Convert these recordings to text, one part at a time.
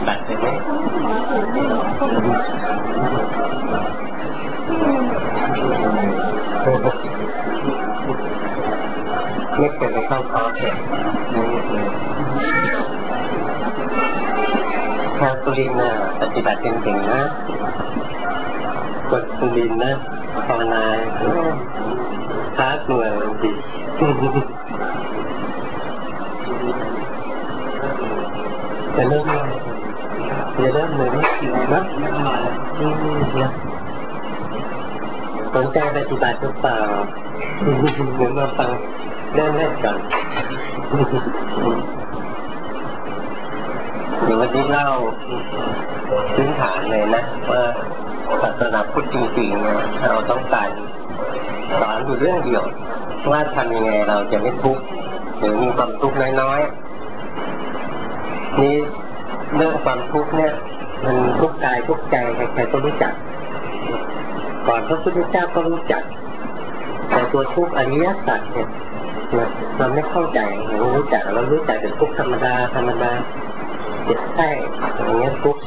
บัติไหมไม่เคยไปเข้าคอร์สเลยชาวสุรินทร์น่ะปฏิบัติเก่งๆนะกดสุรินทร์นะภาวนาคลาสเหนื่อยดีจะเริ่มเลยนะสนใจปฏิบัติหรือเปล่าเดี๋ยวมาฟังเรื่องแรกก่อนเดี๋ยววันนี้เล่าพื้นฐานเลยนะว่าศาสนาพุทธจริงๆเนี่ยเราต้องการสอนอยู่เรื่องเดียวว่าทำยังไงเราจะไม่ทุกข์หรือมีความทุกข์น้อยๆนี่เรื่องความทุกข์เนี่ยมันทุกข์กายทุกข์ใจใครๆก็รู้จักก่อนพระพุทธเจ้าก็รู้จักแต่ตัวทุกข์อริยสัจเนี่ยเราไม่เข้าใจเรารู้จักแต่ทุกข์ธรรมดาเจ็บไข้อย่างเงี้ยทุกข์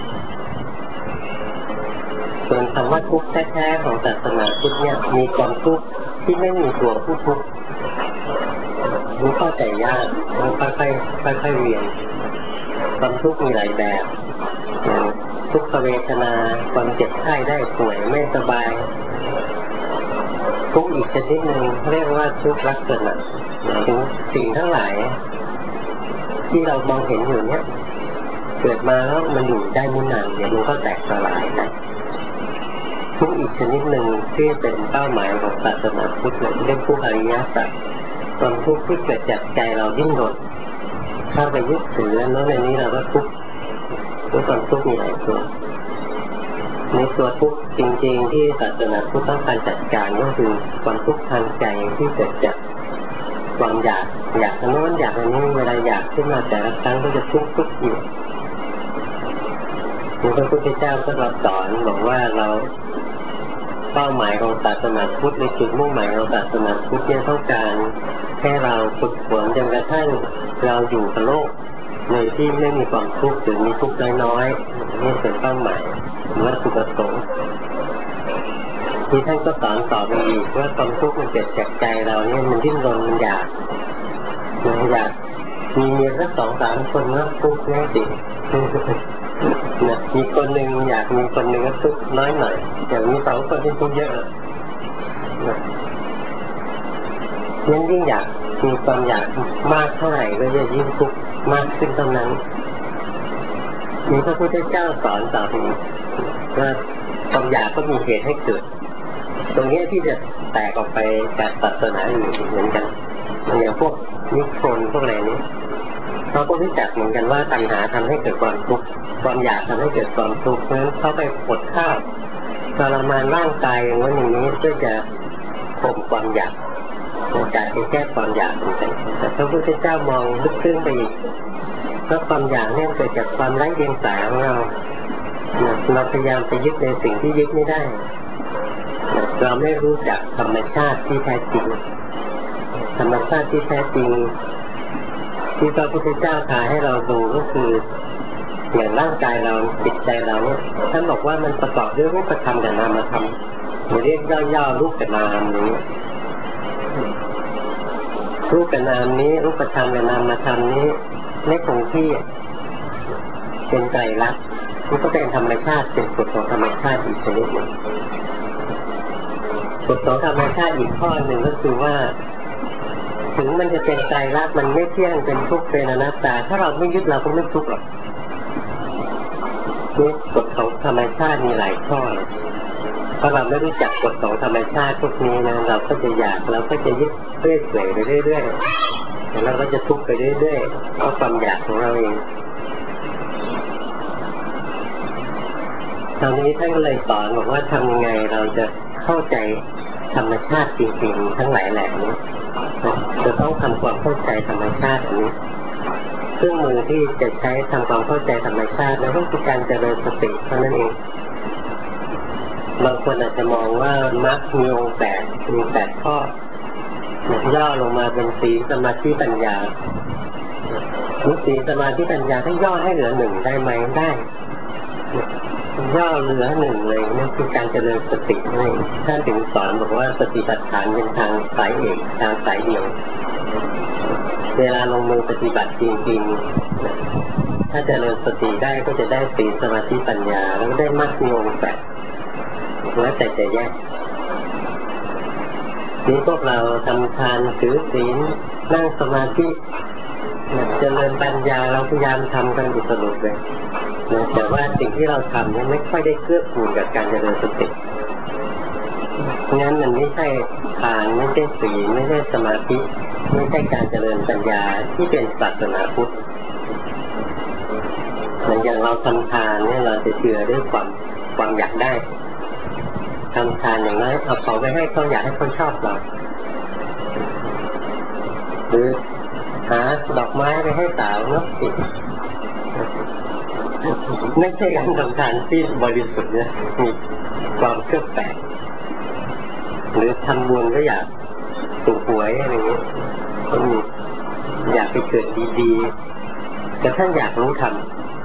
ส่วนคำว่าทุกข์แท้ๆของศาสนาพุทธเนี่ยมีความทุกข์ที่ไม่มีตัวผู้ทุกข์รู้เข้าใจยากต้องค่อยๆเรียนความทุกข์มีหลายแบบทุกขเวทนาความเจ็บไข้ได้ป่วยไม่สบายทุกข์อีกชนิดหนึ่งเรียกว่าทุกข์ลักษณะถึงสิ่งทั้งหลายที่เรามองเห็นอยู่เนี่ยเกิดมาแล้วมันอยู่ได้ไม่นานเดี๋ยวมันก็แตกสลายได้ทุกข์อีกชนิดหนึ่งที่เป็นเป้าหมายของศาสนาพุทธเรียกทุกข์อริยสัจความทุกข์ที่เกิดจากใจเราดิ้นรนเข้าไปยึดถือแล้วในนี้เราก็ทุกข์ด้วยความทุกข์มีหลายตัวในตัวทุกข์จริงๆที่ศาสนาพุทธต้องการจัดการก็คือความทุกข์ทางใจที่เกิดจากความอยากอันโน้นอยากอันนี้เวลาอยากขึ้นมาแต่ละครั้งก็จะทุกข์อยู่พระพุทธเจ้าก็เราสอนบอกว่าเราเป้าหมายของศาสนาพุทธในจุดมุ่งหมายของศาสนาพุทธเนี่ยต้องการให้เราฝึกฝนจนกระทั่งเราอยู่กับโลกในที่ไม่มีความทุกข์หรือมีทุกข์น้อยๆนี่เป็นเป้าหมายวัตถุประสงค์ที่ท่านก็สอนต่อไปอีกว่าความทุกข์มันเกิดจากใจเราเนี่ยมันดิ้นรนมันอยากมีเมียสัก 2-3 คนนะทุกข์แน่จริงมีคนหนึ่งอยากมีคนหนึ่งก็ทุกข์น้อยหน่อยอย่างมี2 คนที่ทุกข์เยอะยิ่งอยากมีความอยากมากเท่าไหร่ก็จะยิ่งทุกข์มากขึ้นเท่านั้นมีพระพุทธเจ้าสอนต่อไปว่าความอยากก็มีเหตุให้เกิดตรงนี้ที่จะแตกออกไปจากศาสนาอื่นเหมือนกันอย่างพวกนิพนธ์พวกอะไรนี้เขาก็รู้จักเหมือนกันว่าตัณหาทำให้เกิดความทุกข์ความอยากทำให้เกิดความทุกข์เพราะฉะนั้นเขาไปอดข้าวทรมานร่างกายอย่างนั้นอย่างนี้เพื่อจะข่มความอยากโอกาสไปแก้ความอยากเหมือนกันแต่พระพุทธเจ้ามองลึกซึ้งไปอีกเพราะความอยากเนี่ยเกิดจากความไร้เดียงสาของเราพยายามไปยึดในสิ่งที่ยึดไม่ได้เราไม่รู้จักธรรมชาติที่แท้จริงธรรมชาติที่แท้จริงที่พระพุทธเจ้าพาให้เราดูก็คืออย่างร่างกายเราจิตใจเราเนี่ยท่านบอกว่ามันประกอบด้วยรูปธรรมกับนามธรรมเรียกย่อๆรูปกับนามนี้รูปกับนามนี้รูปธรรมกับนามธรรมนี้ไม่คงที่เป็นไตรลักษณ์มันก็เป็นธรรมชาติเป็นกฎของธรรมชาติอีกชนิดหนึ่งกฎของธรรมชาติอีกข้อหนึ่งก็คือว่าถึงมันจะเป็นไตรลักษณ์มันไม่เที่ยงเป็นทุกข์เป็นอนัตตาถ้าเราไม่ยึดเราก็ไม่ทุกข์หรอกนี่กฎของธรรมชาติมีหลายข้อถ้าเราไม่รู้จักกฎของธรรมชาติพวกนี้นะเราก็จะอยากเราก็จะยึดเรื่อยๆไปเรื่อยๆแล้วเราก็จะทุกข์ไปเรื่อยๆเพราะความอยากของเราเองตอนนี้ท่านก็เลยสอนบอกว่าทำยังไงเราจะเข้าใจธรรมชาติจริงๆทั้งหลายแหล่นี้จะต้องทำความเข้าใจธรรมชาติอันนี้เครื่องมือที่จะใช้ทำความเข้าใจธรรมชาติแล้วก็คือการเจริญสติเท่านั้นเองบางคนอาจจะมองว่ามรรคมีองค์8มี8ข้อย่อลงมาเป็นศีลสมาธิปัญญามีศีลสมาธิปัญญาถ้าย่อให้เหลือหนึ่งได้ไหมได้ย่อเหลือหนึ่งเลยนั่นคือการเจริญสตินี่ท่านถึงสอนบอกว่าสติปัฏฐานเป็นทางสายเอกทางสายเดียวเวลาลงมือปฏิบัติจริงๆถ้าเจริญสติได้ก็จะได้ศีลสมาธิปัญญาแล้วก็ได้มรรคมีองค์แปดแล้วแต่จะแยกนี่พวกเราทำทานถือศีลนั่งสมาธิเจริญปัญญาเราพยายามทำกันอยู่ตลอดเลยแต่ว่าสิ่งที่เราทำเนี่ยไม่ค่อยได้เกื้อกูลกับการเจริญสติงั้นมันไม่ใช่ทานไม่ใช่ศีลไม่ใช่สมาธิไม่ใช่การเจริญปัญญาที่เป็นศาสนาพุทธเหมือนอย่างเราทำทานเนี่ยเราจะเชื่อด้วยความอยากได้ทำทานอย่างนั้นเอาของไปให้เขาอยากให้เขาชอบเราหรือหาดอกไม้ไปให้สาวเนาะไม่ใช่การทำทานที่บริสุทธิ์เนี่ยมีความเครือบแฝงหรือทำบุญก็อยากถูกหวยอะไรอย่างนี้ก็มีอยากไปเกิดดีๆแต่ท่านอยากรู้ธรรม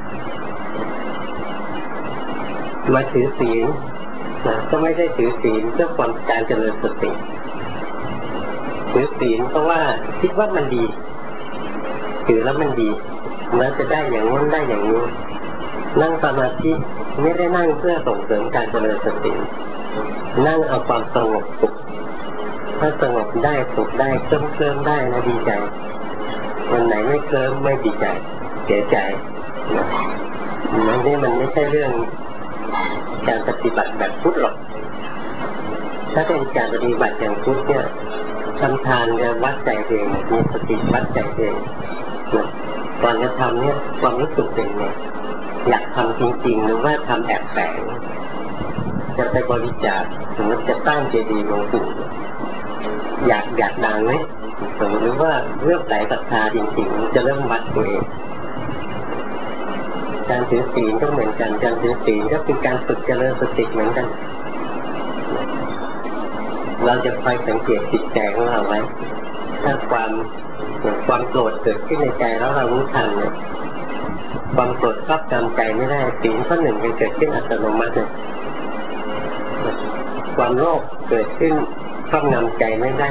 มาถือศีลก็ไม่ได้ถือศีลเพื่อความการเจริญสติถือศีลเพราะว่าคิดว่ามันดีถือแล้วมันดีแล้วจะได้อย่างนู้นได้อย่างนี้นั่งสมาธิไม่ได้นั่งเพื่อส่งเสริมการเจริญสตินั่งเอาความสงบสุขถ้าสงบได้สุขได้เคลิ้มได้นะดีใจวันไหนไม่เคลิ้มไม่ดีใจเสียใจนี่มันไม่ใช่เรื่องการปฏิบัติแบบพุทธหรอกถ้าเป็นการปฏิบัติอย่างพุทธเนี่ยทำทานจะวัดใจเองมีสติวัดใจเองก่อนจะทำเนี่ยความรู้สึกเป็นไงอยากทำจริงๆหรือว่าทำแอบแฝงจะไปบริจาคสมมติจะสร้างเจดีย์หลวงปู่อยากดังไหมสมมติหรือว่าเรื่องสายศรัทธาจริงๆจะเริ่มวัดตัวเองการถือศีลก็เหมือนกันการถือศีลก็เป็นการฝึกเจริญสติเหมือนกันเราจะคอยสังเกตจิตใจของเราไว้ถ้าความโกรธเกิดขึ้นในใจแล้วเรารู้ทันเนี่ยความโกรธครอบงำใจไม่ได้ศีลข้อหนึ่งจะเกิดขึ้นอัตโนมัติเลยความโลภเกิดขึ้นครอบงำใจไม่ได้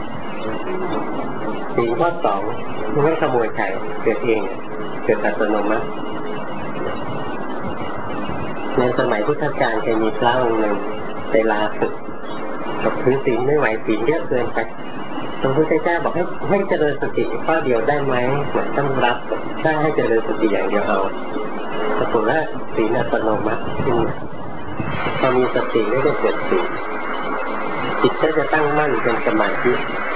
ศีลข้อสองไม่ขโมยใครเกิดเองเกิดอัตโนมัติในสมัยพุทธกาลเคยมีพระองค์หนึ่งไปลาศึกกับถือศีลไม่ไหวศีลเยอะเกินไปพระพุทธเจ้าบอกให้เจริญสติข้อเดียวได้ไหมเหมือนต้องรับถ้าให้เจริญสติอย่างเดียวเอาปรากฏว่าศีลอัตโนมัติขึ้นพอมีสติไม่ได้เกิดศีลจิตก็จะตั้งมั่นเป็นสมาธิ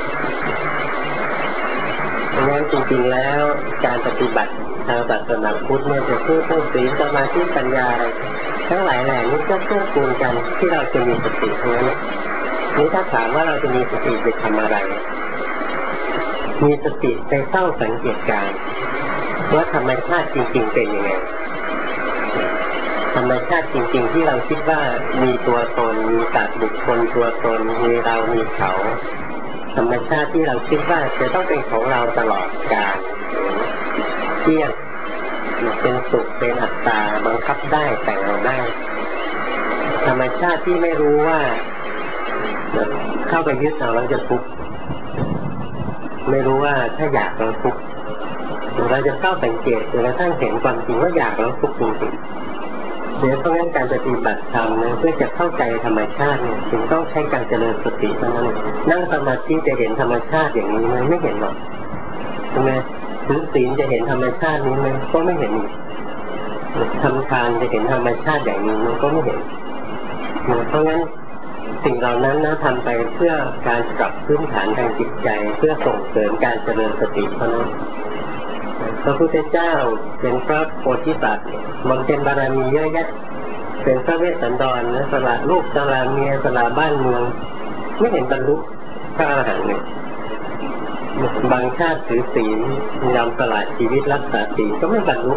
เพราะฉะนั้นจริงๆแล้วการปฏิบัติทางศาสนาพุทธเนี่ยจะพูดถึงศีลสมาธิปัญญาอะไรทั้งหลายแหล่นี้ก็เพื่อกูลกันที่เราจะมีสติทั้งนั้นนี่ถ้าถามว่าเราจะมีสติไปทำอะไรมีสติไปเฝ้าสังเกตการณ์ว่าธรรมชาติจริงๆเป็นยังไงธรรมชาติจริงๆที่เราคิดว่ามีตัวตนมีสัตว์บุคคลตัวตนมีเรามีเขาธรรมชาติที่เราคิดว่าจะต้องเป็นของเราตลอดกาลเที่ยงเป็นสุขเป็นอัตตาบังคับได้แต่งเราได้ธรรมชาติที่ไม่รู้ว่าเข้าไปยึดเอาแล้วจะทุกข์ไม่รู้ว่าถ้าอยากเราทุกข์เราจะเข้าสังเกตจนกระทั่งเห็นความจริงว่าอยากเราทุกข์จริงๆเพราะงั้นการปฏิบัติธรรมเพื่อจะเข้าใจธรรมชาติเนี่ยจึงต้องใช้การเจริญสติเท่านั้นนั่งสมาธิจะเห็นธรรมชาติอย่างนี้ไหมไม่เห็นหรอกใช่ไหมถือศีลจะเห็นธรรมชาตินี้ไหมก็ไม่เห็นทำทานจะเห็นธรรมชาติอย่างนี้มันก็ไม่เห็นเพราะงั้นสิ่งเหล่านั้นนะทำไปเพื่อการปรับพื้นฐานทางจิตใจเพื่อส่งเสริมการเจริญสติเท่านั้นพระพุทธเจ้าเป็นพระโพธิสัตว์บำเพ็ญบารมีเยอะแยะเป็นพระเวสสันดรสละลูกสละเมียสละบ้านเมืองไม่เห็นบรรลุพระอรหันต์เลยบางชาติถือศีลยอมสละชีวิตรักษาศีลก็ไม่บรรลุ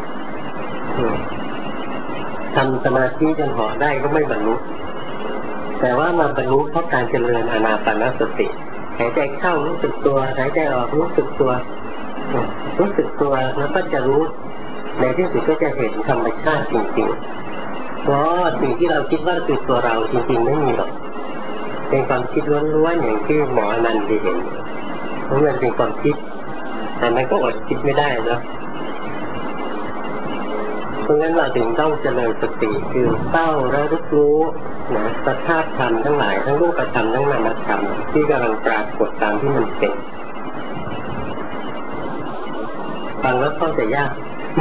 ทำสมาธิจนเหาะได้ก็ไม่บรรลุแต่ว่ามาบรรลุเพราะการเจริญอานาปานสติหายใจเข้ารู้สึกตัวหายใจออกรู้สึกตัวรู้สึกตัวแล้วก็จะรู้ในที่สุดก็จะเห็นธรรมชาติจริงๆเพราะสิ่งที่เราคิดว่าคือตัวเราจริงๆไม่มีหรอกเป็นความคิดล้วนๆอย่างที่หมออนันต์ได้เห็นเพราะมันเป็นความคิดแต่มันก็อดคิดไม่ได้เนาะเพราะงั้นเราถึงต้องเจริญสติคือเฝ้าและรู้นะสภาพธรรมทั้งหลายทั้งรูปธรรมทั้งนามธรรมที่กำลังปรากฏตามที่มันเป็นฟังแล้วเข้าใจยาก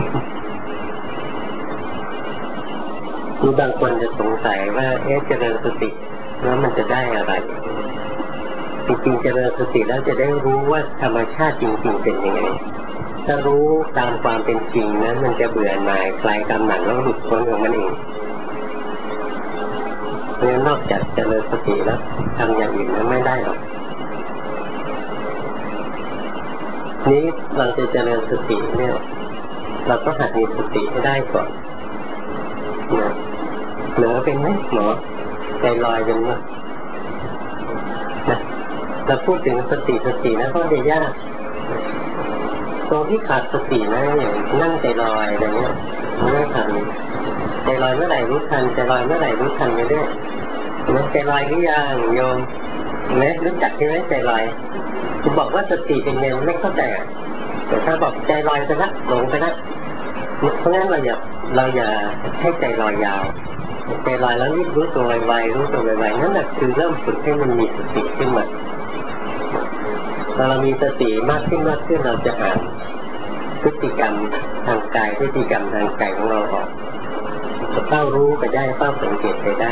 มีบางคนจะสงสัยว่าเจริญสติแล้วมันจะได้อะไรจริงๆเจริญสติแล้วจะได้รู้ว่าธรรมชาติจริงๆเป็นยังไงถ้ารู้ตามความเป็นจริงนั้นมันจะเบื่อหน่ายคลายกำหนัดแล้วหลุดพ้นของมันเองเพราะฉะนั้นนอกจากเจริญสติแล้วทำอย่างอื่นนั้นไม่ได้หรอกนี้เราจะเจริญสติเนี่ยเราก็หัดมีสติให้ได้ก่อนนะเหนือเป็นไหมหมอใจลอยเป็นไหมนะเราพูดถึงสตินะก็จะยากตรงที่ขาดสตินะอย่างนั่งใจลอยอะไรเงี้ยไม่ทันใจลอยเมื่อไหร่รู้ทันใจลอยเมื่อไหร่รู้ทันไปเรื่อยมันใจลอยหรือยังโยมเนี่ยรู้จักใช่ไหมใจลอยคุณบอกว่าสติเป็นไงไม่เข้าใจอ่ะแต่ถ้าบอกใจลอยไปละหลงไปละเพราะงั้นเราอย่าให้ใจลอยยาวใจลอยแล้วรีบรู้ตัวไวๆรู้ตัวไวๆนั่นแหละคือเริ่มฝึกให้มันมีสติขึ้นมาพอเรามีสติมากขึ้นเราจะอ่านพฤติกรรมทางกายพฤติกรรมทางใจของเราออกจะเฝ้ารู้ไปได้เฝ้าสังเกตไปได้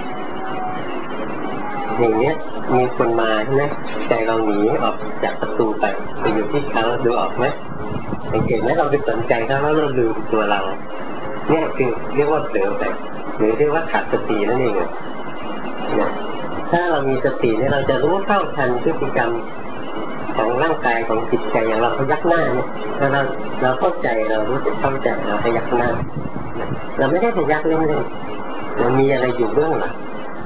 อย่างเนี้ยมีคนมาใช่ไหมใจเราหนีออกจากประตูไปอยู่ที่เขาดูออกไหมสังเกตไหมเราไปสนใจเขาแล้วเราลืมตัวเราเนี่ยคือเรียกว่าเผลอไปหรือเรียกว่าขาดสตินั่นเองนะถ้าเรามีสติเนี่ยเราจะรู้เท่าทันพฤติกรรมของร่างกายของจิตใจอย่างเราพยักหน้าเนี่ยถ้าเราเข้าใจเรารู้สึกเข้าใจเราพยักหน้าเราไม่ได้พยักเล่นๆเรามีอะไรอยู่เบื้องหลัง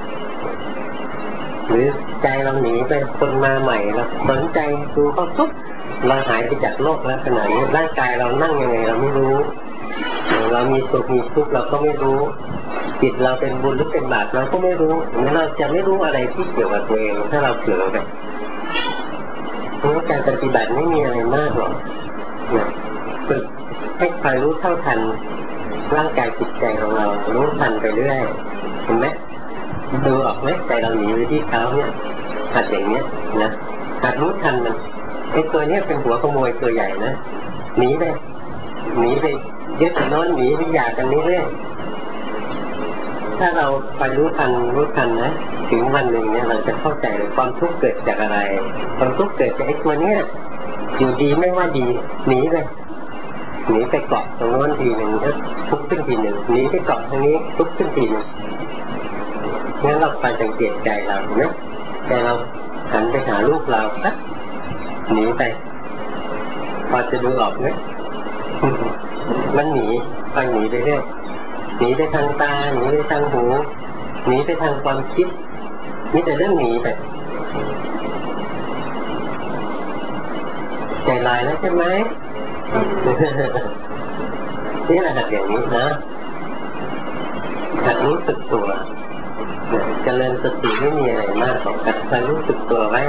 หรือใจเราหนีไปคนมาใหม่เราสนใจดูเขาปุ๊บเราหายไปจากโลกแล้วขนาดนี้ร่างกายเรานั่งยังไงเราไม่รู้เรามีสุขมีทุกข์เราก็ไม่รู้จิตเราเป็นบุญหรือเป็นบาปเราก็ไม่รู้เราจะไม่รู้อะไรที่เกี่ยวกับตัวเองถ้าเราเผลอไปเพราะการปฏิบัติไม่มีอะไรมากหรอกฝึกให้คอยรู้เท่าทันร่างกายจิตใจของเรารู้ทันไปเรื่อยเห็นไหมดูออกไหมใจเราหนีไปที่เขาเนี่ยหัดอย่างเนี้ยนะหัดรู้ทันมันไอ้ตัวเนี้ยเป็นหัวขโมยตัวใหญ่นะหนีไปยึดโน้นหนีไปอยากกันนี้เรื่อยถ้าเราไปรู้ทันนะถึงวันหนึ่งเนี่ยเราจะเข้าใจเลยความทุกข์เกิดจากอะไรความทุกข์เกิดจากไอ้ตัวเนี้ยอยู่ดีไม่ว่าดีหนีไปเกาะตรงโน้นทีหนึ่งแล้วทุกข์ขึ้นทีหนึ่งหนีไปเกาะทางนี้ทุกข์ขึ้นทีหนึ่งงั้นเราไปสังเกตใจเราเนี่ยใจเราหันไปหาลูกเราสักหนีไปพอจะดูออกไหมมันหนีไปเรื่อยหนีไปทางตาหนีไปทางหูหนีไปทางความคิดมีแต่เรื่องหนีไปใจลอยแล้วใช่ไหม นี่แหละหัดอย่างนี้นะหัดรู้สึกตัวเจริญสติไม่มีอะไรมากหรอกหัดคอยรู้สึกตัวไว้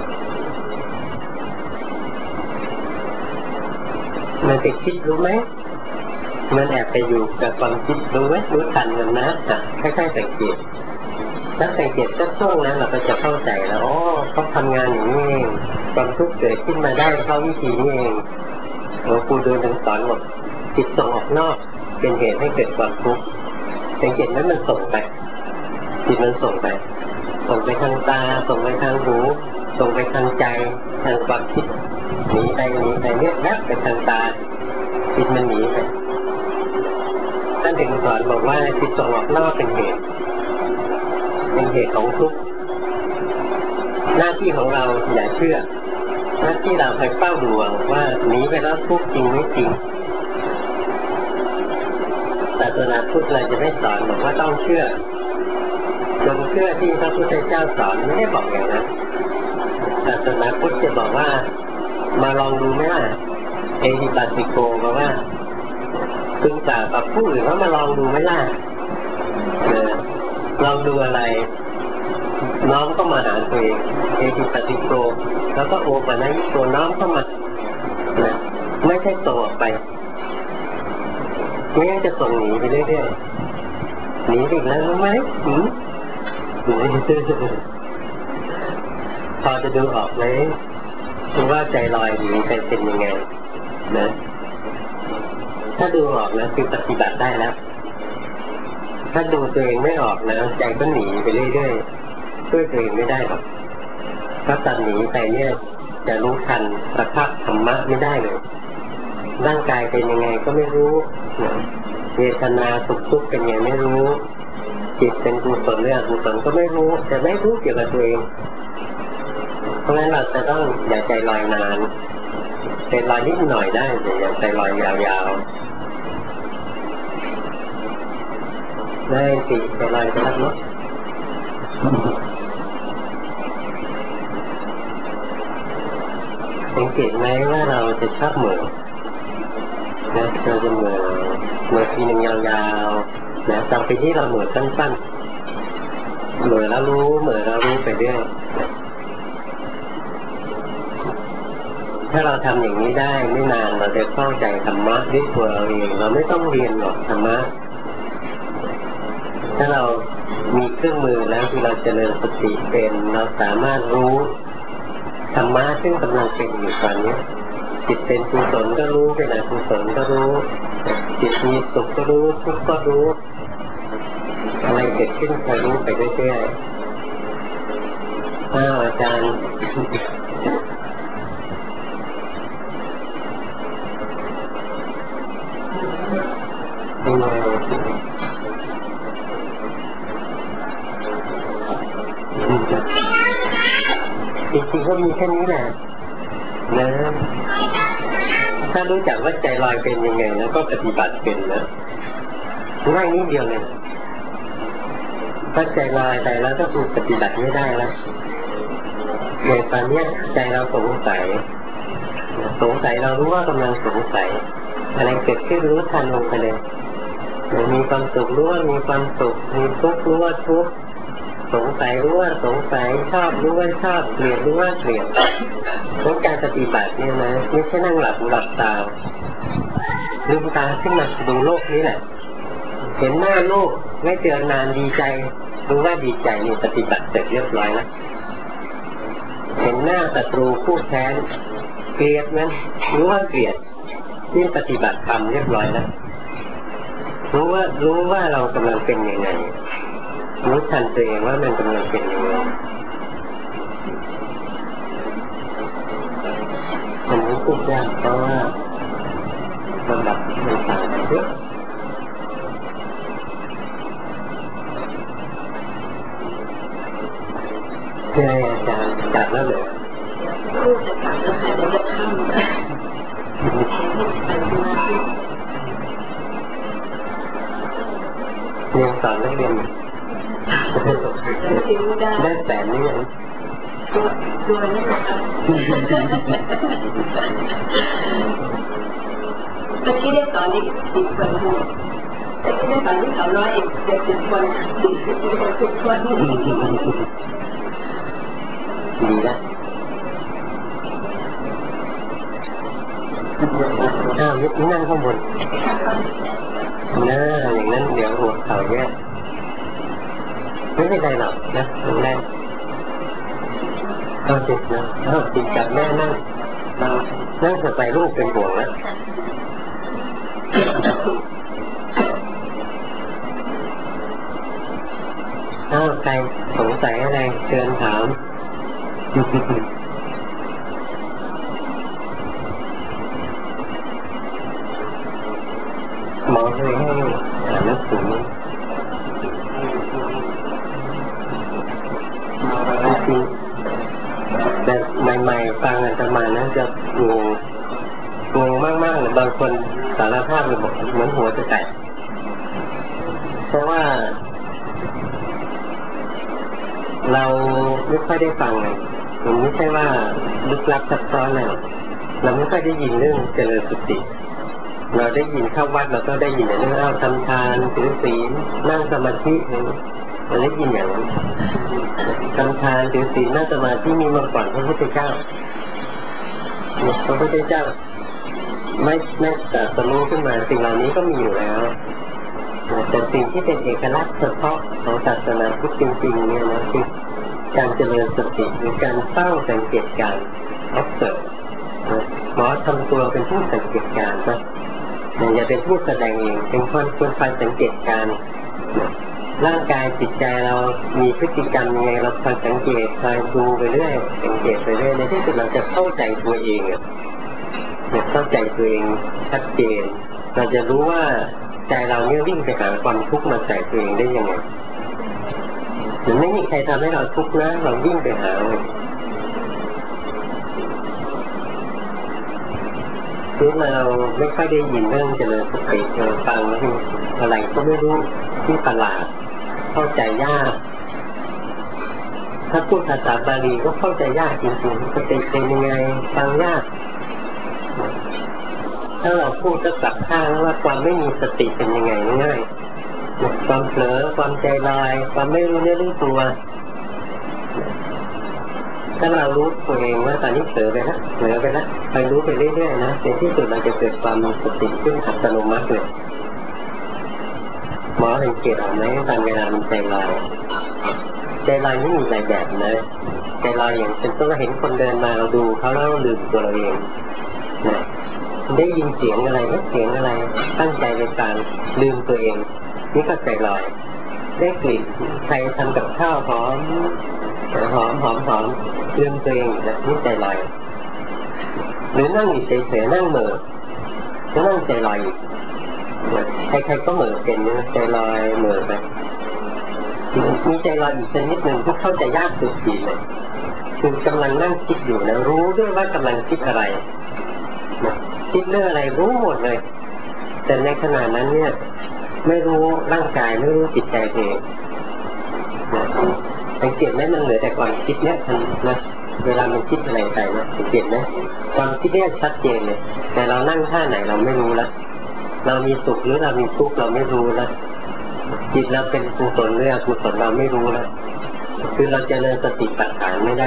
มันไปคิดรู้ไหมมันแอบไปอยู่กับความคิดรู้ไหมรู้ทันมันนะค่อยๆสังเกตถ้าสังเกตสักช่วงนั้นเราก็จะเข้าใจแล้วอ๋อเขาทำงานอย่างนี้เองความทุกข์เกิดขึ้นมาได้เพราะวิธีนี้เองหลวงปู่ดูลสอนบอกจิตส่งออกนอกเป็นเหตุให้เกิดความทุกข์สังเกตนั้นมันส่งไปจิตมันส่งไปทางตาส่งไปทางหูส่งไปทางใจทางความคิดหนีไปเนี่ยแวบไปทางตาจิตมันหนีไปท่านถึงสอนบอกว่าจิตส่งออกนอกเป็นเหตุของทุกข์หน้าที่ของเราอย่าเชื่อหน้าที่เราไปเฝ้าดูว่าหนีไปแล้วทุกข์จริงไม่จริงศาสนาพุทธเราจะไม่สอนบอกว่าต้องเชื่อจงเชื่อที่พระพุทธเจ้าสอนไม่ได้บอกอย่างนั้นศาสนาพุทธจะบอกว่ามาลองดูไหมล่ะเอหิปัสสิโกบอกว่าพึงกล่าวกับผู้อื่นว่ามาลองดูไหมล่ะลองดูอะไรน้อมก็มาหาตัวเองเอหิปัสสิโกแล้วก็โอปะนะยิโกน้อมเข้ามานะไม่ใช่ส่งออกไปไม่งั้นจะส่งหนีไปเรื่อยๆหนีอีกแล้วรู้ไหมพอจะดูออกไหมว่าใจลอยหนีใจเป็นยังไงนะถ้าดูออกนะคือปฏิบัติได้แล้วถ้าดูตัวเองไม่ออกนะใจก็หนีไปเรื่อยๆช่วยตัวเองไม่ได้หรอกถ้าตัดหนีไปเนี่ยจะรู้ทันสภาพธรรมะไม่ได้เลยร่างกายเป็นยังไงก็ไม่รู้เวทนาสุขทุกข์เป็นยังไงไม่รู้จิตเป็นกุศลหรืออกุศลก็ไม่รู้แต่ไม่รู้เกี่ยวกับตัวเองเพราะฉะนั้นเราจะต้องอย่าใจลอยนานใจลอยนิดหน่อยได้แต่อย่าใจลอยยาวๆได้สิใจลอยจะรับเนาะสังเกตไหมว่าเราจะชอบเหม่อนะเราจะเหม่อทีนึงยาวๆนะต่อไปที่เราเหม่อสั้นๆเหม่อแล้วรู้ไปเรื่อยถ้าเราทำอย่างนี้ได้ไม่นานเราจะเข้าใจธรรมะด้วยตัวเราเองเราไม่ต้องเรียนหรอกธรรมะถ้าเรามีเครื่องมือแล้วที่เราเจริญสติเป็นเราสามารถรู้ธรรมะซึ่งกำลังเป็นอยู่ตอนนี้จิตเป็นกุศลก็รู้เป็นอกุศลก็รู้จิตมีสุขก็รู้ทุกข์ก็รู้อะไรเกิดขึ้นก็รู้ไปเรื่อยๆอาจารย์จริงๆก็มีแค่นี้แหละนะถ้ารู้จักว่าใจลอยเป็นยังไงแล้วก็ปฏิบัติเป็นนะง่ายนิดเดียวเลยถ้าใจลอยไปแล้วก็ปฏิบัติไม่ได้แล้วอย่างตอนนี้ใจเราสงสัยเรารู้ว่ากำลังสงสัยอะไรเกิดขึ้นรู้ทันลงไปเลยมีความสุขรู้ว่ามีความสุขมีทุกข์รู้ว่าทุกข์สงสัยรู้ว่าสงสัยชอบรู้ว่าชอบเกลียดรู้ว่าเกลียดเพราะการปฏิบัติเนี่ยนะไม่ใช่นั่งหลับตาลืมตาขึ้นมาดูโลกนี้แหละเห็นหน้าโลกไม่เจอนานดีใจรู้ว่าดีใจนี่ปฏิบัติเสร็จเรียบร้อยแล้วเห็นหน้าศัตรูคู่แค้นเกลียดนั้นรู้ว่าเกลียดนี่ปฏิบัติธรรมเรียบร้อยแล้วรู้ว่าเรากำลังเป็นยังไงรู้ทันตัวเองว่ามันกำลังเป็นยังไงมันไม่พูดยากเพราะว่าระดับมันต่างกันเยอะใช่อาจารย์จัดแล้วเหรอพูดจะจัดแล้วแต่จะทำเรียนสอนนักเรียนได้แต่นี่ยังตัวนี่นะครับเมื่อกี้ได้สอนอีก10 คนแต่ที่ได้สอนที่200อีก70 คน10 คนดีแล้วนั่งข้างบนอย่างนั้นเดี๋ยวหัวเข่าแยกไม่เป็นไรหรอกนะแรงเอาจิตนะจิตจับแม่นั่งสบายลูกเป็นห่วงนะใครสงสัยอะไรเชิญถามหมอเคยให้อ่านหนังสือแต่ใหม่ๆฟังอาตมานะจะงงมากๆเลยบางคนสารภาพเลยบอกเหมือนหัวจะแตกเพราะว่าเราไม่ค่อยได้ฟังเลยมันไม่ใช่ว่าลึกลับซับซ้อนเลยเราไม่ค่อยได้ยินเรื่องเจริญสติเราได้ยินเข้าวัดเราก็ได้ยินแต่เรื่องทำทานถือศีลนั่งสมาธิเราได้ยินอย่างนั้นทำทานถือศีลนั่งสมาธิมีมาก่อนพระพุทธเจ้าพระพุทธเจ้าไม่ตรัสรู้ขึ้นมาสิ่งเหล่านี้ก็มีอยู่แล้วแต่สิ่งที่เป็นเอกลักษณ์เฉพาะของศาสนาพุทธจริงๆเนี่ยนะคือการเจริญสติหรือการเฝ้าสังเกตการ observe หมอทำตัวเป็นผู้สังเกตการนะอย่าเป็นผู้แสดงเองเป็นคนคอยสังเกตการร่างกายจิตใจเรามีพฤติกรรมยังไงเราคอยสังเกตคอยดูไปเรื่อยสังเกตไปเรื่อยในที่สุดเราจะเข้าใจตัวเองเข้าใจตัวเองชัดเจนเราจะรู้ว่าใจเราเนี่ยวิ่งไปหาความทุกข์มาใส่ตัวเองได้ยังไงหรือไม่มีใครทำให้เราทุกข์นะเราวิ่งไปหาคือเราไม่ค่อยได้ยินเรื่องเจริญสติฟังอะไรก็ไม่รู้ที่ประหลาดเข้าใจยากถ้าพูดภาษาบาลีก็เข้าใจยากจริงๆสติเป็นยังไงฟังยากถ้าเราพูดก็กลับข้างว่าความไม่มีสติเป็นยังไงง่ายความเผลอความใจลอยความไม่รู้เนื้อรู้ตัวถ้าเรารู้ตัวเองว่าตอนนี้เผลอไปแล้วไปรู้ไปเรื่อยๆนะในที่สุดเราจะเกิดความมีสติขึ้นอัตโนมัติเลยหมอสังเกตออกไหมตอนเวลามันใจลอยนี่มีหลายแบบนะใจลอยอย่างเป็นต้นเราเห็นคนเดินมาเราดูเขาแล้วลืมตัวเราเองนะได้ยินเสียงอะไรเสียงอะไรตั้งใจไปฟังลืมตัวเองนี่ก็ใจลอยได้กลิ่นใครทำกับข้าวหอมลืมตัวเองนะนี่ใจลอยหรือนั่งอยู่เฉยๆนั่งเหม่อก็นั่งใจลอยอีกใครๆก็เหม่อเป็นนะใจลอยเหม่อไปมีใจลอยอีกชนิดหนึ่งที่เข้าใจยากสุดขีดเลยคือกำลังนั่งคิดอยู่นะรู้ด้วยว่ากำลังคิดอะไรคิดเรื่องอะไรรู้หมดเลยแต่ในขณะนั้นเนี่ยไม่รู้ร่างกายไม่รู้จิตใจเองสังเกตไหมมันเหลือแต่ความคิดเนี่ยนะเวลามันคิดอะไรไปนะสังเกตไหมความคิดเนี่ยชัดเจนเลยแต่เรานั่งท่าไหนเราไม่รู้แล้วเรามีสุขหรือเรามีทุกข์เราไม่รู้แล้วจิตเราเป็นกุศลหรืออกุศลเราไม่รู้แล้วคือเราจะเจริญสติปัฏฐานไม่ได้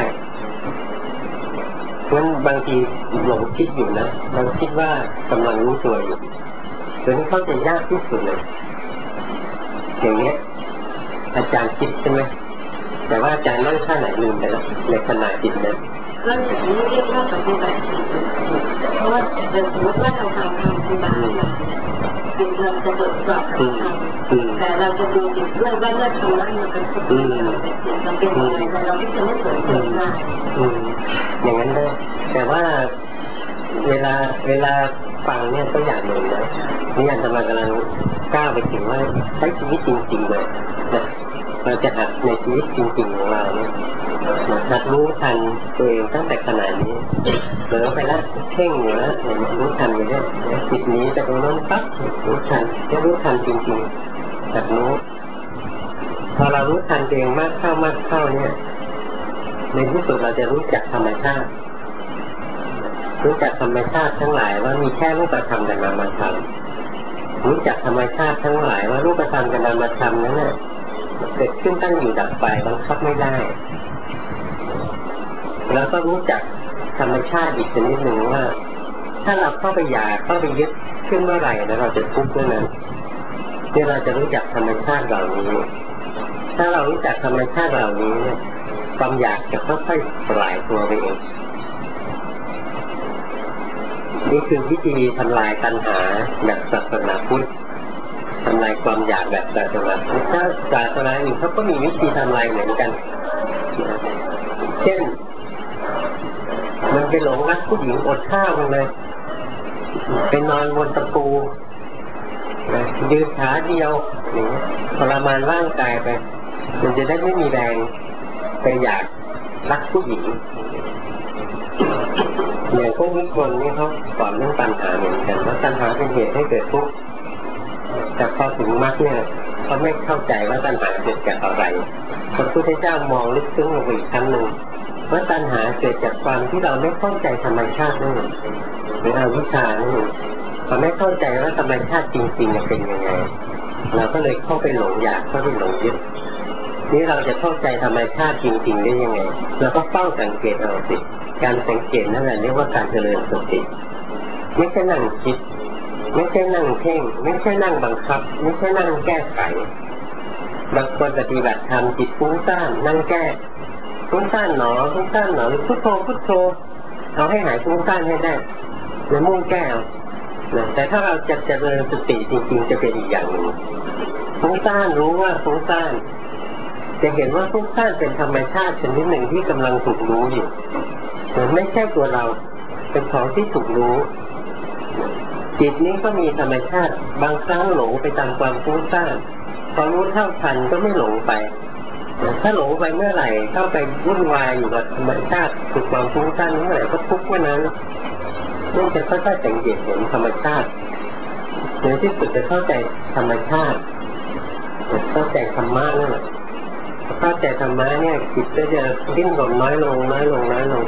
เพราะบางทีหลงคิดอยู่นะเราคิดว่ากำลังรู้ตัวอยู่จนเข้าใจยากที่สุดเลยอย่างเงี้ยอาจารย์คิดใช่ไหมแต่ว่าอาจารย์นั่งท่าไหนลืมไปแล้วในขณะจิตนั้นแล้วอย่างนี้เรียกว่าปฏิบัติเพราะว่าสมมติว่าเราทำปฏิบัติเป็นเราจะจดจ่อแต่เราจะดูจิตด้วยว่าเมื่อทำนั้นมันเป็นสติมันเป็นอะไรแต่เราที่จะไม่สนใจได้อย่างนั้นได้แต่ว่าเวลาฟังเนี่ยก็อย่างหนึ่งนะนี่อาจจะมากำลังก้าวไปถึงว่าใช้ชีวิตจริงๆเลยเราจะหัดในชีวิตจริงๆของเราเนี่ยหัดรู้ทันตัวเองตั้งแต่ขณะนี้เผลอไปแล้วเพ่งอยู่แล้วรู้ทันอยู่เนี่ยจิตนี้แต่ตรงนั้นปั๊บรู้ทันจะรู้ทันจริงๆหัดรู้พอเรารู้ทันตัวเองมากเข้าเนี่ยในที่สุดเราจะรู้จักธรรมชาติรู้จักธรรมชาติทั้งหลายว่ามีแค่รูปธรรมกับนามธรรมรู้จักธรรมชาติทั้งหลายว่ารูปธรรมกับนามธรรมนั้นน่ะเกิดขึ้นตั้งอยู่ดับไปบังคับไม่ได้แล้วก็รู้จักธรรมชาติอีกชนิดหนึ่งว่าถ้าเราเข้าไปอยากเข้าไปยึดขึ้นเมื่อไหร่นะเราจะทุกข์เมื่อนั้นที่เราจะรู้จักธรรมชาติเหล่านี้ถ้าเรารู้จักธรรมชาติเหล่านี้เนี่ยความอยากจะค่อยๆสลายตัวไปเองนี่คือวิธีทำลายตัณหาแบบศาสนาพุทธทำลายความอยากแบบศาสนาพุทธถ้าศาสนาอื่นเขาก็มีวิธีทำลายเหมือนกันเช่นมันไปหลงรักผู้หญิงอดข้าวเลยไปนอนบนตะปูยืนขาเดียวทรมานร่างกายไปมันจะได้ไม่มีแรงไปอยากรักผู้หญิงอย่างพวกนิพนธ์นี่เขาสอนเรื่องตัณหาเหมือนกันว่าตัณหาเป็นเหตุให้เกิดทุกข์แต่พอถึงมรรคเนี่ยเขาไม่เข้าใจว่าตัณหาเกิดจากอะไรพระพุทธเจ้ามองลึกซึ้งลงไปอีกครั้งหนึ่งเพราะตัณหาเกิดจากความที่เราไม่เข้าใจธรรมชาตินั่นเองหรืออวิชชานั่นเองเราไม่เข้าใจว่าธรรมชาติจริงๆเป็นยังไงเราก็เลยเข้าไปหลงอยากเข้าไปหลงยึดนี่เราจะเข้าใจธรรมชาติจริงๆได้ยังไงเราก็เฝ้าสังเกตเอาสิการสังเกตนั่นแหละเรียกว่าการเจริญสติไม่ใช่นั่งคิดไม่ใช่นั่งเพ่งไม่ใช่นั่งบังคับไม่ใช่นั่งแก้ไขบางคนปฏิบัติธรรมจิตฟุ้งซ่านนั่งแก้ฟุ้งซ่านหนอฟุ้งซ่านหนอพุทโธพุทโธเอาให้หายฟุ้งซ่านให้ได้แล้วมุ่งแก้แต่ถ้าเราจะเจริญสติจริงๆจะเป็นอีกอย่างหนึ่งฟุ้งซ่านรู้ว่าฟุ้งซ่านจะเห็นว่าฟุ้งซ่านเป็นธรรมชาติชนิดหนึ่งที่กำลังถูกรู้อยู่มันไม่ใช่ตัวเราเป็นของที่ถูกรู้จิตนี้ก็มีธรรมชาติบางครั้งหลงไปตามความฟุ้งซ่านพอรู้เท่าทันก็ไม่หลงไปถ้าหลงไปเมื่อไหร่เข้าไปวุ่นวายอยู่กับธรรมชาติถูกความฟุ้งซ่านเมื่อไหร่ก็ทุกข์เมื่อนั้นนี่จะค่อยๆสังเกตเห็นธรรมชาติในที่สุดจะเข้าใจธรรมชาติเข้าใจธรรมะนั่นแหละเข้าใจธรรมะเนี่ยจิตก็จะดิ้นรนน้อยลงน้อยลงน้อยลง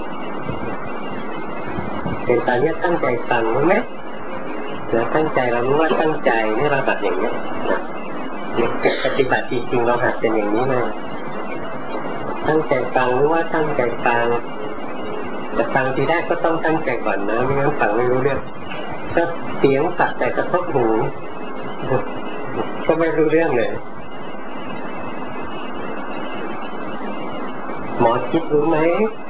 เป็นตอนนี้ตั้งใจฟังรู้ไหมแล้วตั้งใจเรารู้ว่าตั้งใจนี่เราแบบอย่างนี้ปฏิบัติจริงๆเราหัดเป็นอย่างนี้เลยตั้งใจฟังรู้ว่าตั้งใจฟังแต่ฟังทีแรกก็ต้องตั้งใจก่อนนะไม่งั้นฟังไม่รู้เรื่องถ้าเสียงสักแต่กระทบหูก็ไม่รู้เรื่องเลยหมอคิดรู้ไหม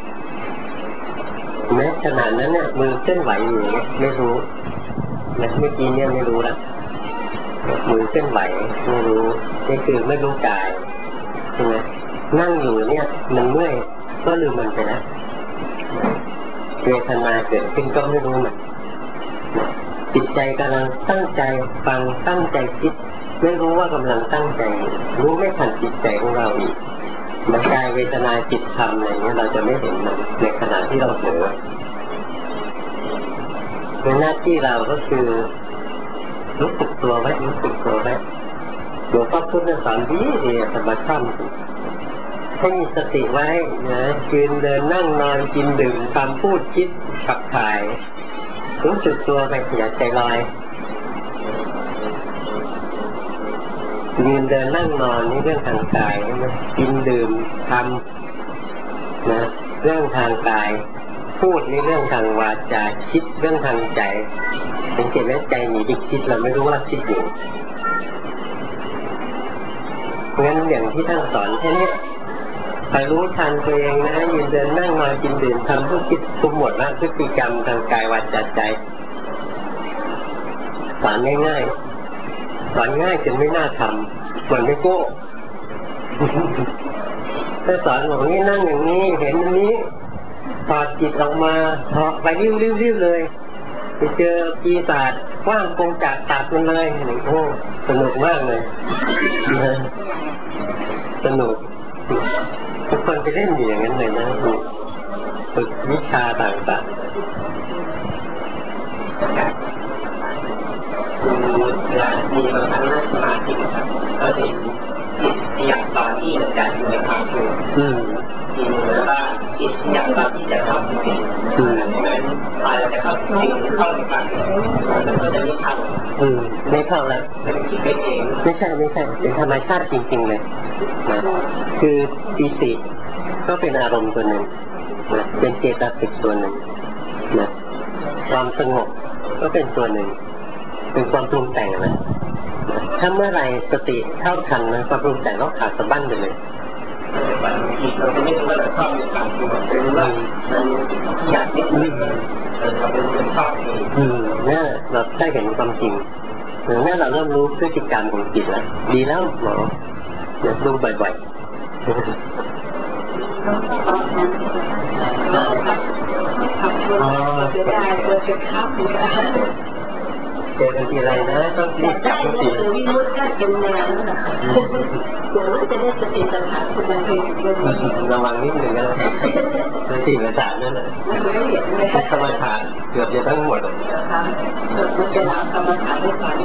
แม้ขนาดนั้นเนี่ยมือเคลื่อนไหวอยู่ไม่รู้นะเมื่อกี้เนี่ยไม่รู้ละมือเคลื่อนไหวไม่รู้นี่คือไม่รู้กายใช่ไหมนั่งอยู่เนี่ยมันเมื่อยก็ลืมมันไปแล้วเวทนาเกิดขึ้นก็ไม่รู้มันจิตใจกำลังตั้งใจฟังตั้งใจคิดไม่รู้ว่ากำลังตั้งใจรู้ไม่ทันจิตใจของเราอีกมันกายเวทนาจิตธรรมอะไรเงี้ยเราจะไม่เห็นมันในขณะที่เราเผลอหน้าที่เราก็คือรู้สึกตัวไว้รู้สึกตัวไว้หลวงพ่อพุทธสอนดีสมถะให้มีสติไว้นะยืนเดินนั่งนอนกินดื่มคำพูดคิดขับถ่ายรู้สึกตัวไปอย่าใจลอยยืนเดินนั่งนอนนี่เรื่องทางกายใช่ไหมกินดื่มทำนะเรื่องทางกายพูดนี่เรื่องทางวาจาคิดเรื่องทางใจสังเกตไหมใจหนีไปคิดเราไม่รู้ว่าคิดอยู่งั้นอย่างที่ท่านสอนแค่นี้ไปรู้ทันตัวเองนะยืนเดินนั่งนอนกินดื่มทำพูดคิดทุกหมดแล้วพฤติกรรมทางกายวาจาใจสอนง่ายๆสอนง่ายจนไม่น่าทำเหมือนไม่โก้ถ้าสอนบอกนี่นั่งอย่างนี้เห็นอันนี้ถอดจิตออกมาถอดไปริ้วๆเลยไปเจอปีศาจว่างกงจากตัดมันเลยโอ้สนุกมากเลยสนุกทุกคนจะเล่นอยู่อย่างนั้นเลยนะฝึกวิชาต่างๆมีบางครั้งนั่งสมาธิครับก็เห็นอยากตอนที่จะอยู่ในความสุขที่เหมือนว่าจิตอยากตอนที่จะเข้าถึงนั้นพอเราจะเข้าถึงเข้าถึงความสุขมันก็จะไม่เข้าไม่เข้าแล้วเป็นคิดไปเองไม่ใช่เป็นธรรมชาติจริงๆเลยนะคือปีติก็เป็นอารมณ์ตัวหนึ่งนะเป็นเจตสิกตัวหนึ่งนะความสงบก็เป็นตัวหนึ่งเป็นความปรุงแต่งนะถ้าเมื่อไรสติเท่าทันนะความปรุงแต่งก็ขาดสะบั้นไปเลยบางทีเราจะไม่รู้ว่าเราชอบในการปรุงแต่งว่ามันอยากนิดนึงเราทำเป็นชอบเนี่ยเราได้เห็นความจริงเนี่ยเราเริ่มรู้พฤติกรรมของจิตแล้วดีแล้วหมอเดี๋ยวดูบ่อยๆเสียดายเจอเป็นครับเจอกันทีไรนะต้องรีบจับสติวิมุตติก็เป็นแนวนั่นแหละเดี๋ยวจะได้สติสัมปชัญญะคุณยังเคยระวังนิดหนึ่งนะสติปัฏฐานนั่นแหละสมถะเกือบจะทั้งหมดมันจะรับสมถะได้ก่อน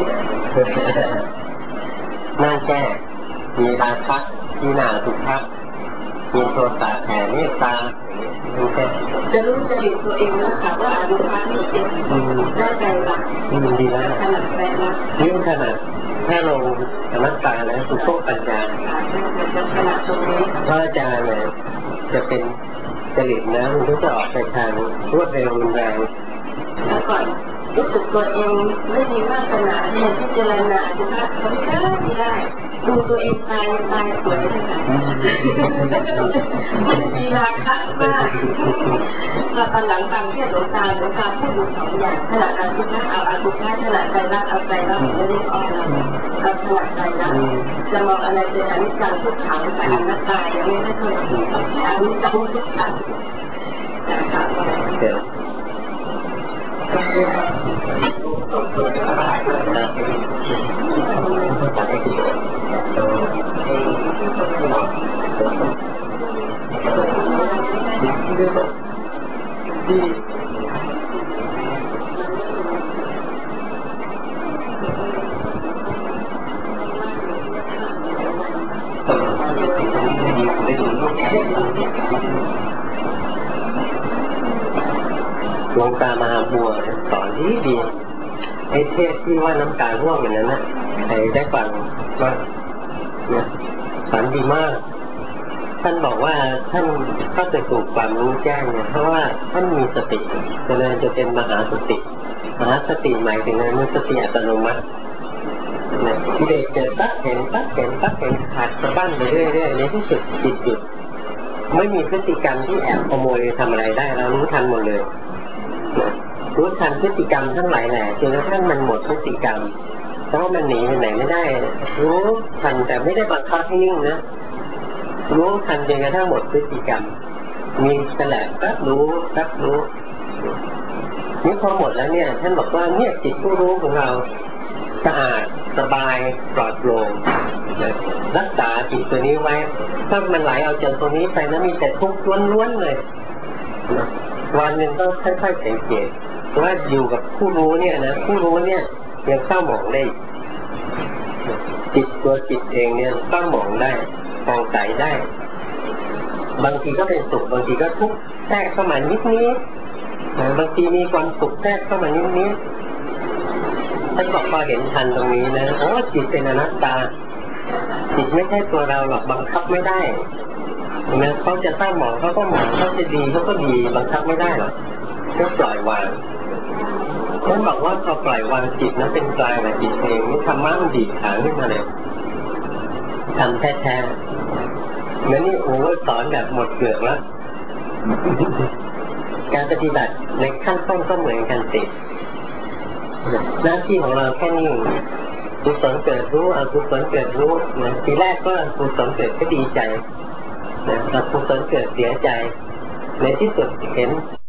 นั่งแก้มีราคะที่หน้าทุกข์มีโทสะแผ่เมตตาจะรู้จริตตัวเองแล้วค่ะว่าอนุภาพนี่เป็นได้ใจรักดีแล้วขนาดใจรักยิ่งขนาดถ้าลงอนัตตาแล้วคือพวกปัญญาขนาดตรงนี้พระอาจารย์เนี่ยจะเป็นจริตนะมันก็จะออกไปทางรวดเร็วรุนแรงแล้วก่อนรู้สึกตัวเองไม่มีวาสนาเนี่ยพิจารณาใช่ไหมไม่ได้ดูตัวเองตายสวยเลยค่ะมันมีราคามากพอตอนหลังฟังเทศน์หลวงตาพูดอยู่สองอย่างขณะการที่เอาอาทุกข์ขณะใจรักเอาใจรักไม่ได้ออกเราขณะใจรักจะมองอะไรเป็นอนิจจังทุกขังแต่อนัตตายังไม่เคยแค่อนิจจังทุกขังนะคะหลวงตามหาบัวสอนดีไอ้เทศที่ว่าน้ำตาร่วงอย่างนั้นนะใครได้ฟังว่าเนี่ยสอนดีมากท่านบอกว่าท่านเข้าไปสู่ความรู้แจ้งเนี่ยเพราะว่าท่านมีสติจะเป็นมหาสติหมายถึงนั้นสติอัตโนมัติที่เด็กเจอปั๊บเห็นขาดสะบั้นไปเรื่อยๆในที่สุดจิตหยุดไม่มีพฤติกรรมที่แอบขโมยทำอะไรได้เรารู้ทันหมดเลยรู้ทันพฤติกรรมทั้งหลายแหละจนกระทั่งมันหมดพฤติกรรมเพราะมันหนีไปไหนไม่ได้รู้ทันแต่ไม่ได้บังคับให้นิ่งนะรู้ทันจนกระทั่งหมดพฤติกรรมมีแสลงรับรู้นี่พอหมดแล้วเนี่ยท่านบอกว่าเนี่ยจิตผู้รู้ของเราสะอาดสบายปลอดโปร่งรักษาจิตตัวนี้ไว้ถ้ามันไหลเอาจากตรงนี้ไปนะมีแต่ทุกข์ล้วนๆเลยวันหนึ่งต้องค่อยๆสังเกตว่าอยู่กับผู้รู้เนี่ยนะผู้รู้เนี่ยยังเข้าหมองได้ตัวจิตเองเนี่ยเข้าหมองได้ฟองใสได้บางทีก็เป็นสุขบางทีก็ทุกข์แทรกเข้ามานิดบางทีมีความสุขแทรกเข้ามานิดท่านบอกพอเห็นทันตรงนี้นะโอ้จิตเป็นอนัตตาจิตไม่ใช่ตัวเราหรอกบังคับไม่ได้นะเขาจะตั้งหมองเขาก็หมองเขาจะดีเขาก็ดีบังคับไม่ได้หรอกก็ปล่อยวางท่านบอกว่าพอปล่อยวางจิตนั้นเป็นกลางนะจิตเองนี่ธรรมะมันดีขางขึ้นมาเลยทำแท้ๆแล้วนี่โอ้สอนแบบหมดเกลือกแล้วการปฏิบัติในขั้นต้นก็เหมือนกันสิหน้าที่ของเราแค่นี้กุศลเกิดรู้อกุศลเกิดรู้นะทีแรกก็กุศลเกิดก็ดีใจนะอกุศลเกิดเสียใจในที่สุดเห็น